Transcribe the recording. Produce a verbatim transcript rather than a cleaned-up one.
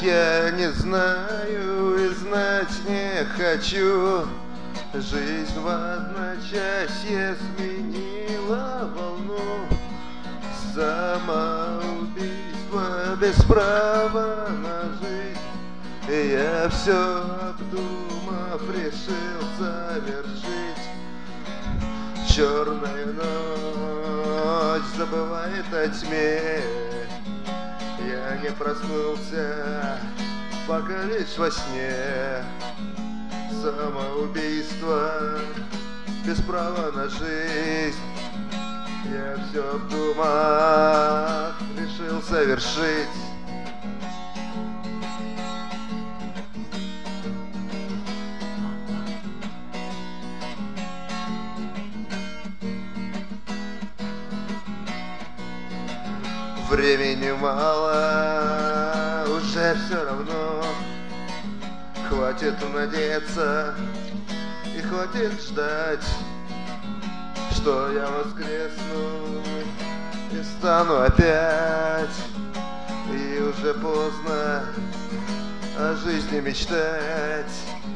знать я не знаю и знать не хочу. Жизнь в одночасье сменила волну. Самоубийство без права на жизнь. И я все обдумав решил совершить. Черная ночь забывает о тьме. Я не проснулся, пока лишь во сне. Самоубийство без права на жизнь. Я все обдумав решил совершить. Времени мало, уже все равно. Хватит надеяться и хватит ждать, что я воскресну и стану опять. И уже поздно о жизни мечтать.